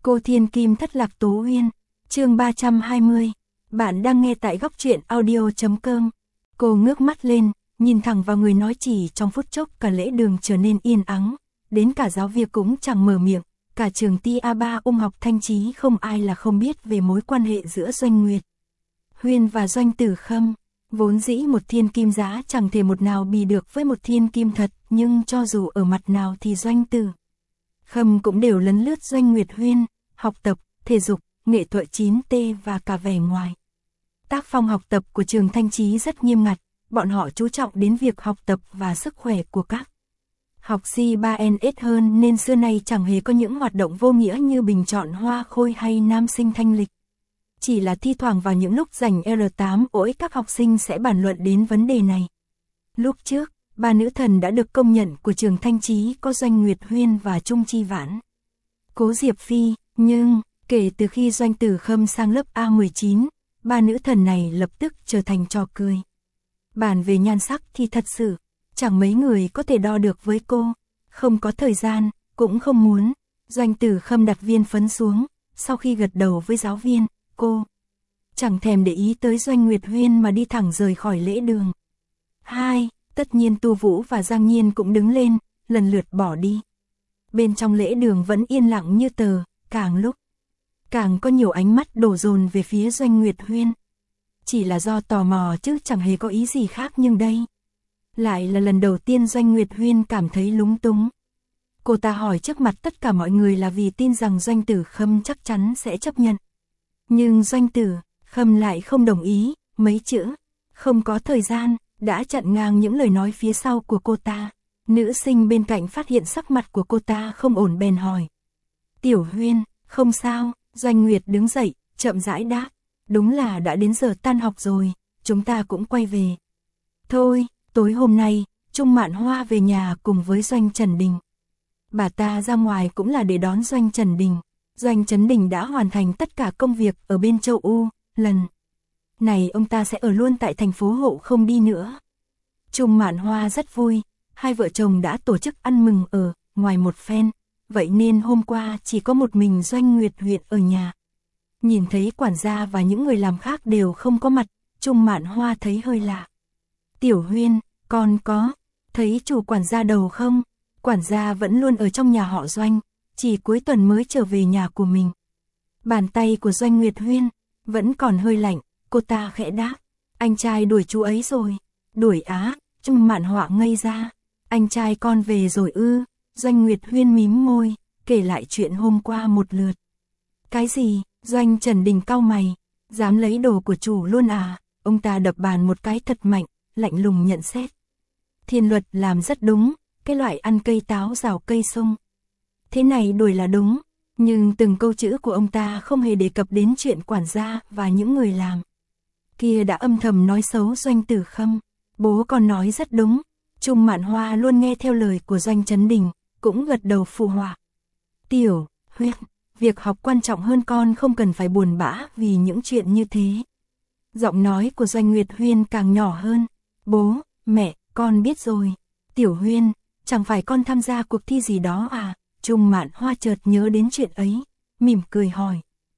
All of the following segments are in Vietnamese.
Cô Thiên Kim thất lạc Tố Uyên, chương 320. Bạn đang nghe tại góc truyện audio.com. Cô ngước mắt lên, nhìn thẳng vào người nói, chỉ trong phút chốc cả lễ đường trở nên yên ắng, đến cả giáo viên cũng chẳng mở miệng, cả trường Tia3 học Thanh Chí không ai là không biết về mối quan hệ giữa Doanh Nguyệt Huyên và Doanh Tử Khâm. Vốn dĩ một thiên kim giá chẳng thể một nào bì được với một thiên kim thật, nhưng cho dù ở mặt nào thì Doanh Tử Khâm cũng đều lấn lướt Doanh Nguyệt Huyên, học tập, thể dục, nghệ thuật 9T và cả vẻ ngoài. Tác phong học tập của trường Thanh Chí rất nghiêm ngặt, bọn họ chú trọng đến việc học tập và sức khỏe của các học sinh 3NS hơn, nên xưa nay chẳng hề có những hoạt động vô nghĩa như bình chọn hoa khôi hay nam sinh thanh lịch. Chỉ là thi thoảng vào những lúc rảnh R8 ỗi các học sinh sẽ bàn luận đến vấn đề này. Lúc trước, ba nữ thần đã được công nhận của trường Thanh Chí có Doanh Nguyệt Huyên và Trung Chi Vãn, Cố Diệp Phi, nhưng kể từ khi Doanh Tử Khâm sang lớp A19, ba nữ thần này lập tức trở thành trò cười. Bàn về nhan sắc thì thật sự, chẳng mấy người có thể đo được với cô, không có thời gian, cũng không muốn. Doanh Tử Khâm đặt viên phấn xuống, sau khi gật đầu với giáo viên, cô chẳng thèm để ý tới Doanh Nguyệt Huyên mà đi thẳng rời khỏi lễ đường. Tất nhiên Tu Vũ và Giang Nhiên cũng đứng lên, lần lượt bỏ đi. Bên trong lễ đường vẫn yên lặng như tờ, càng lúc càng có nhiều ánh mắt đổ dồn về phía Doanh Nguyệt Huyên. Chỉ là do tò mò chứ chẳng hề có ý gì khác, nhưng đây lại là lần đầu tiên Doanh Nguyệt Huyên cảm thấy lúng túng. Cô ta hỏi trước mặt tất cả mọi người là vì tin rằng Doanh Tử Khâm chắc chắn sẽ chấp nhận. Nhưng Doanh Tử Khâm lại không đồng ý, mấy chữ không có thời gian đã chặn ngang những lời nói phía sau của cô ta. Nữ sinh bên cạnh phát hiện sắc mặt của cô ta không ổn bèn hỏi: Tiểu Huyên, không sao? Doanh Nguyệt đứng dậy, chậm rãi đáp: Đúng là đã đến giờ tan học rồi, chúng ta cũng quay về. Thôi, tối hôm nay, Trung Mạn Hoa về nhà cùng với Doanh Trần Đình. Bà ta ra ngoài cũng là để đón Doanh Trần Đình. Doanh Trần Đình đã hoàn thành tất cả công việc ở bên châu U, lần này ông ta sẽ ở luôn tại thành phố Hộ, không đi nữa. Trung Mạn Hoa rất vui, hai vợ chồng đã tổ chức ăn mừng ở ngoài một phen, vậy nên hôm qua chỉ có một mình Doanh Nguyệt Huyên ở nhà. Nhìn thấy quản gia và những người làm khác đều không có mặt, Trung Mạn Hoa thấy hơi lạ. Tiểu Huyên, con có thấy chủ quản gia đầu không? Quản gia vẫn luôn ở trong nhà họ Doanh, chỉ cuối tuần mới trở về nhà của mình. Bàn tay của Doanh Nguyệt Huyên vẫn còn hơi lạnh, cô ta khẽ đáp: Anh trai đuổi chú ấy rồi. Đuổi á? Trung Mạn Hoa ngây ra. Anh trai con về rồi ư? Doanh Nguyệt Huyên mím môi, kể lại chuyện hôm qua một lượt. Cái gì? Doanh Trần Đình cau mày. Dám lấy đồ của chủ luôn à? Ông ta đập bàn một cái thật mạnh, lạnh lùng nhận xét: Thiên Luật làm rất đúng, cái loại ăn cây táo rào cây sung thế này đuổi là đúng. Nhưng từng câu chữ của ông ta không hề đề cập đến chuyện quản gia và những người làm kia đã âm thầm nói xấu Doanh Tử Khâm. Bố con nói rất đúng. Trung Mạn Hoa luôn nghe theo lời của Doanh Trần Đình, cũng gật đầu phụ họa. Tiểu Huyên, việc học quan trọng hơn, con không cần phải buồn bã vì những chuyện như thế. Giọng nói của Doanh Nguyệt Huyên càng nhỏ hơn. Bố, mẹ, con biết rồi. Tiểu Huyên, chẳng phải con tham gia cuộc thi gì đó à? Trung Mạn Hoa chợt nhớ đến chuyện ấy, mỉm cười hỏi.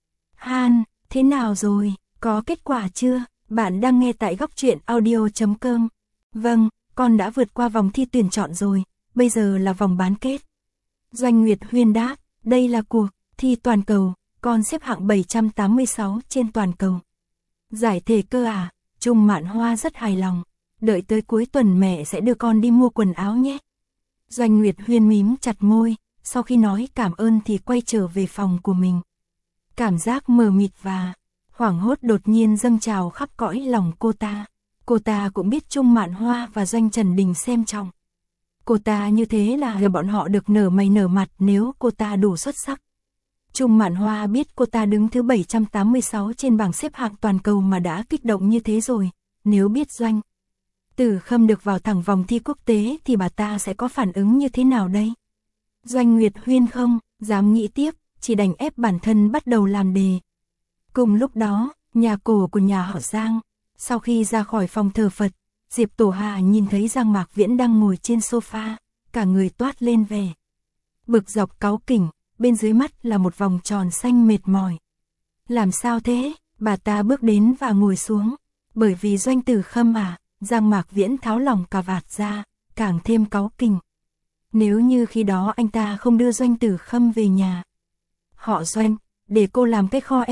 Thế nào rồi, có kết quả chưa? Bạn đang nghe tại góc truyện audio.com. Vâng, con đã vượt qua vòng thi tuyển chọn rồi, bây giờ là vòng bán kết. Doanh Nguyệt Huyên đáp: Đây là cuộc thi toàn cầu, con xếp hạng 786 trên toàn cầu. Giải thể cơ à? Trung Mạn Hoa rất hài lòng. Đợi tới cuối tuần mẹ sẽ đưa con đi mua quần áo nhé. Doanh Nguyệt Huyên mím chặt môi, sau khi nói cảm ơn thì quay trở về phòng của mình. Cảm giác mờ mịt và hoảng hốt đột nhiên dâng trào khắp cõi lòng cô ta. Cô ta cũng biết Trung Mạn Hoa và Doanh Trần Đình xem trọng cô ta, như thế là bọn họ được nở mày nở mặt nếu cô ta đủ xuất sắc. Trung Mạn Hoa biết cô ta đứng thứ 786 trên bảng xếp hạng toàn cầu mà đã kích động như thế rồi. Nếu biết Doanh Tử Khâm được vào thẳng vòng thi quốc tế thì bà ta sẽ có phản ứng như thế nào đây? Doanh Nguyệt Huyên không dám nghĩ tiếp, chỉ đành ép bản thân bắt đầu làm đề. Cùng lúc đó, nhà cổ của nhà họ Giang, sau khi ra khỏi phòng thờ Phật, Diệp Tổ Hà nhìn thấy Giang Mạc Viễn đang ngồi trên sofa, cả người toát lên vẻ bực dọc cáu kỉnh. bên dưới mắt là một vòng tròn xanh mệt mỏi. Làm sao thế? Bà ta bước đến và ngồi xuống. Bởi vì Doanh Tử Khâm à, Giang Mạc Viễn tháo lỏng cà vạt ra, càng thêm cáu kỉnh. Nếu như khi đó anh ta không đưa Doanh Tử Khâm về nhà. Họ Doanh, để cô làm cái kho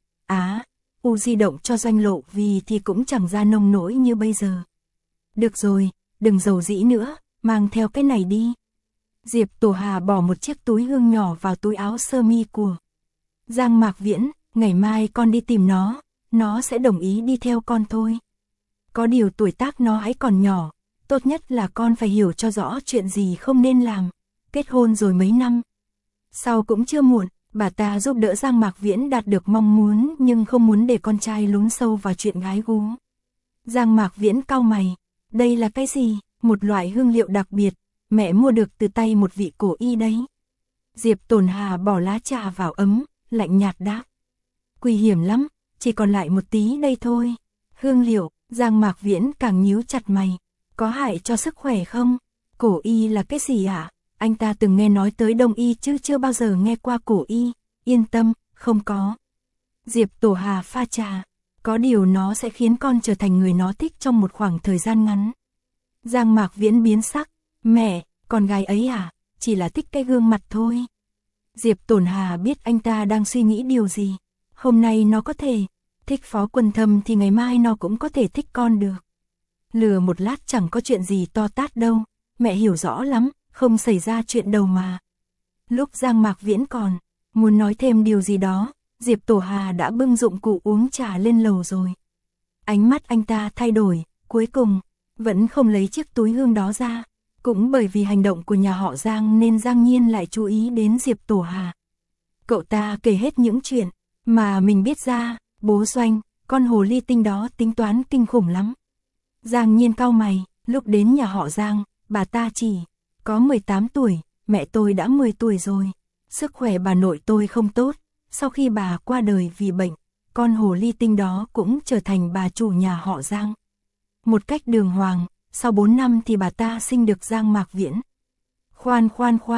U di động cho Doanh Lộ vì thì cũng chẳng ra nông nỗi như bây giờ. Được rồi, đừng dầu dĩ nữa, mang theo cái này đi. Diệp Tổ Hà bỏ một chiếc túi hương nhỏ vào túi áo sơ mi của Giang Mạc Viễn, ngày mai con đi tìm nó sẽ đồng ý đi theo con thôi. Có điều tuổi tác nó hãy còn nhỏ, tốt nhất là con phải hiểu cho rõ chuyện gì không nên làm, kết hôn rồi mấy năm sau cũng chưa muộn. Bà ta giúp đỡ Giang Mạc Viễn đạt được mong muốn nhưng không muốn để con trai lún sâu vào chuyện gái gú. Giang Mạc Viễn cau mày, đây là cái gì? Một loại hương liệu đặc biệt, mẹ mua được từ tay một vị cổ y đấy. Diệp Tồn Hà bỏ lá trà vào ấm, lạnh nhạt đáp. Nguy hiểm lắm, chỉ còn lại một tí đây thôi. Hương liệu, Giang Mạc Viễn càng nhíu chặt mày, có hại cho sức khỏe không? Cổ y là cái gì ạ? Anh ta từng nghe nói tới đông y chứ chưa bao giờ nghe qua cổ y. Yên tâm, không có. Diệp Tổ Hà pha trà, có điều nó sẽ khiến con trở thành người nó thích trong một khoảng thời gian ngắn. Giang Mạc Viễn biến sắc, mẹ, con gái ấy à, chỉ là thích cái gương mặt thôi. Diệp Tồn Hà biết anh ta đang suy nghĩ điều gì. Hôm nay nó có thể thích Phó Quân Thâm thì ngày mai nó cũng có thể thích con được. Lừa một lát chẳng có chuyện gì to tát đâu, mẹ hiểu rõ lắm, không xảy ra chuyện đâu mà. Lúc Giang Mạc Viễn còn muốn nói thêm điều gì đó, Diệp Tổ Hà đã bưng dụng cụ uống trà lên lầu rồi. Ánh mắt anh ta thay đổi, cuối cùng vẫn không lấy chiếc túi hương đó ra. Cũng bởi vì hành động của nhà họ Giang nên Giang Nhiên lại chú ý đến Diệp Tổ Hà. Cậu ta kể hết những chuyện mà mình biết ra. Bố Doanh, con hồ ly tinh đó tính toán kinh khủng lắm. Giang Nhiên cau mày, lúc đến nhà họ Giang, bà ta chỉ có 18 tuổi, mẹ tôi đã 10 tuổi rồi. Sức khỏe bà nội tôi không tốt, sau khi bà qua đời vì bệnh, con hồ ly tinh đó cũng trở thành bà chủ nhà họ Giang. Một cách đường hoàng, sau 4 năm thì bà ta sinh được Giang Mạc Viễn. Khoan,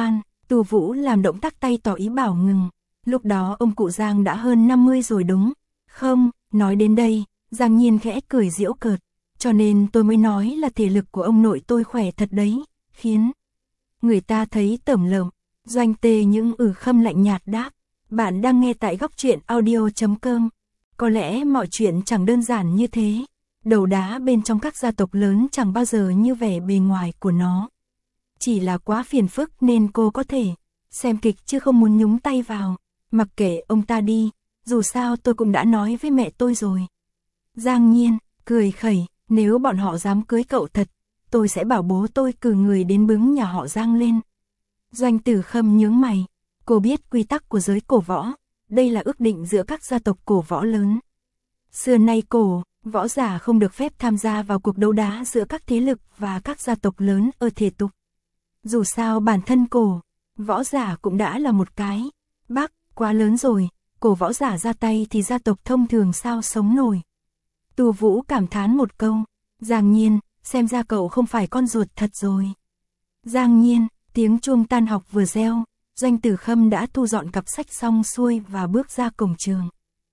Tu Vũ làm động tác tay tỏ ý bảo ngừng. Lúc đó ông cụ Giang đã hơn 50 rồi đúng không? Nói đến đây, Giang Nhiên khẽ cười giễu cợt. Cho nên tôi mới nói là thể lực của ông nội tôi khỏe thật đấy, khiến người ta thấy tởm lợm. Doanh Tê những khâm lạnh nhạt đáp. Bạn đang nghe tại góc truyện audio.com. Có lẽ mọi chuyện chẳng đơn giản như thế. Đầu đá bên trong các gia tộc lớn chẳng bao giờ như vẻ bề ngoài của nó. Chỉ là quá phiền phức nên cô có thể xem kịch chứ không muốn nhúng tay vào. Mặc kệ ông ta đi, dù sao tôi cũng đã nói với mẹ tôi rồi. Giang Nhiên cười khẩy, nếu bọn họ dám cưới cậu thật, tôi sẽ bảo bố tôi cử người đến bứng nhà họ Giang lên. Doanh Tử Khâm nhướng mày, cô biết quy tắc của giới cổ võ, đây là ước định giữa các gia tộc cổ võ lớn. Xưa nay cổ võ giả không được phép tham gia vào cuộc đấu đá giữa các thế lực và các gia tộc lớn ở thể tục. Dù sao bản thân cổ võ giả cũng đã là một cái bác quá lớn rồi, cổ võ giả ra tay thì gia tộc thông thường sao sống nổi. Tu Vũ cảm thán một câu, Giang Nhiên, xem ra cậu không phải con ruột thật rồi. Giang Nhiên, tiếng chuông tan học vừa reo, Doanh Tử Khâm đã thu dọn cặp sách xong xuôi và bước ra cổng trường.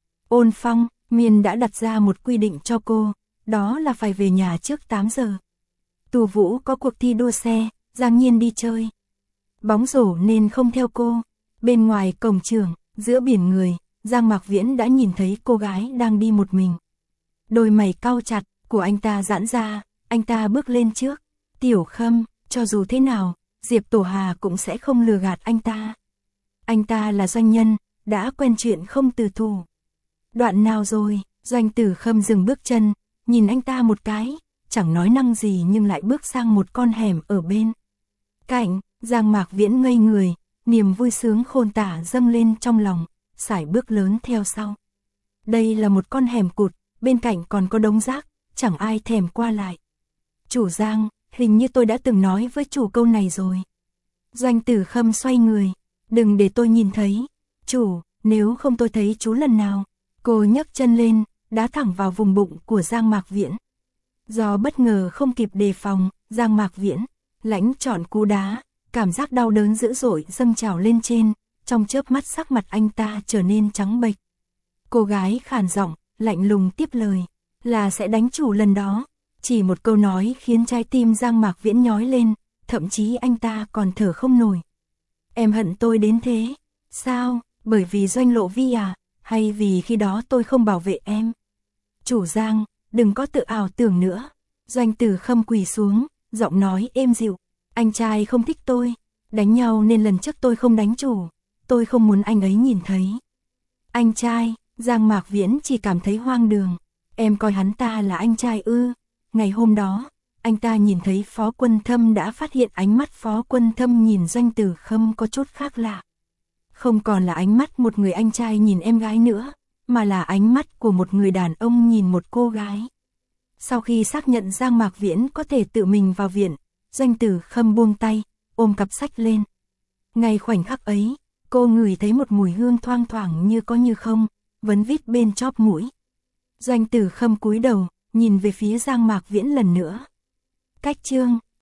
Ôn Phong, Miên đã đặt ra một quy định cho cô, đó là phải về nhà trước 8 giờ. Tu Vũ có cuộc thi đua xe, Giang Nhiên đi chơi bóng rổ nên không theo cô. Bên ngoài cổng trường, giữa biển người, Giang Mạc Viễn đã nhìn thấy cô gái đang đi một mình. Đôi mày cau chặt của anh ta giãn ra, anh ta bước lên trước. Tiểu Khâm, cho dù thế nào, Diệp Tổ Hà cũng sẽ không lừa gạt anh ta. Anh ta là doanh nhân, đã quen chuyện không từ thủ. Đoạn nào rồi? Doanh Tử Khâm dừng bước chân, nhìn anh ta một cái, chẳng nói năng gì nhưng lại bước sang một con hẻm ở bên cạnh. Giang Mạc Viễn ngây người, niềm vui sướng khôn tả dâng lên trong lòng, sải bước lớn theo sau. Đây là một con hẻm cụt, bên cạnh còn có đống rác, chẳng ai thèm qua lại. Chủ Giang, hình như tôi đã từng nói với chủ câu này rồi. Doanh Tử Khâm xoay người, đừng để tôi nhìn thấy. Chủ, nếu không tôi thấy chú lần nào. Cô nhấc chân lên, đá thẳng vào vùng bụng của Giang Mạc Viễn. Do bất ngờ không kịp đề phòng, Giang Mạc Viễn lãnh trọn cú đá, cảm giác đau đớn dữ dội dâng trào lên trên, trong chớp mắt sắc mặt anh ta trở nên trắng bệch. Cô gái khàn giọng, lạnh lùng tiếp lời, là sẽ đánh chủ lần đó. Chỉ một câu nói khiến trái tim Giang Mạc Viễn nhói lên, thậm chí anh ta còn thở không nổi. Em hận tôi đến thế. Sao, bởi vì Doanh Lộ Vi à, hay vì khi đó tôi không bảo vệ em? Chủ Giang, đừng có tự ảo tưởng nữa. Doanh Tử Khâm quỳ xuống, giọng nói êm dịu. Anh trai không thích tôi, đánh nhau nên lần trước tôi không đánh chủ. Tôi không muốn anh ấy nhìn thấy. Anh trai, Giang Mạc Viễn chỉ cảm thấy hoang đường. Em coi hắn ta là anh trai ư? Ngày hôm đó, anh ta nhìn thấy Phó Quân Thâm đã phát hiện ánh mắt Phó Quân Thâm nhìn Doanh Tử Khâm có chút khác lạ. Không còn là ánh mắt một người anh trai nhìn em gái nữa, mà là ánh mắt của một người đàn ông nhìn một cô gái. Sau khi xác nhận Giang Mạc Viễn có thể tự mình vào viện, Doanh Tử Khâm buông tay, ôm cặp sách lên. Ngay khoảnh khắc ấy, cô ngửi thấy một mùi hương thoang thoảng như có như không, vấn vít bên chóp mũi. Doanh Tử Khâm cúi đầu, nhìn về phía Giang Mạc Viễn lần nữa. Cách chương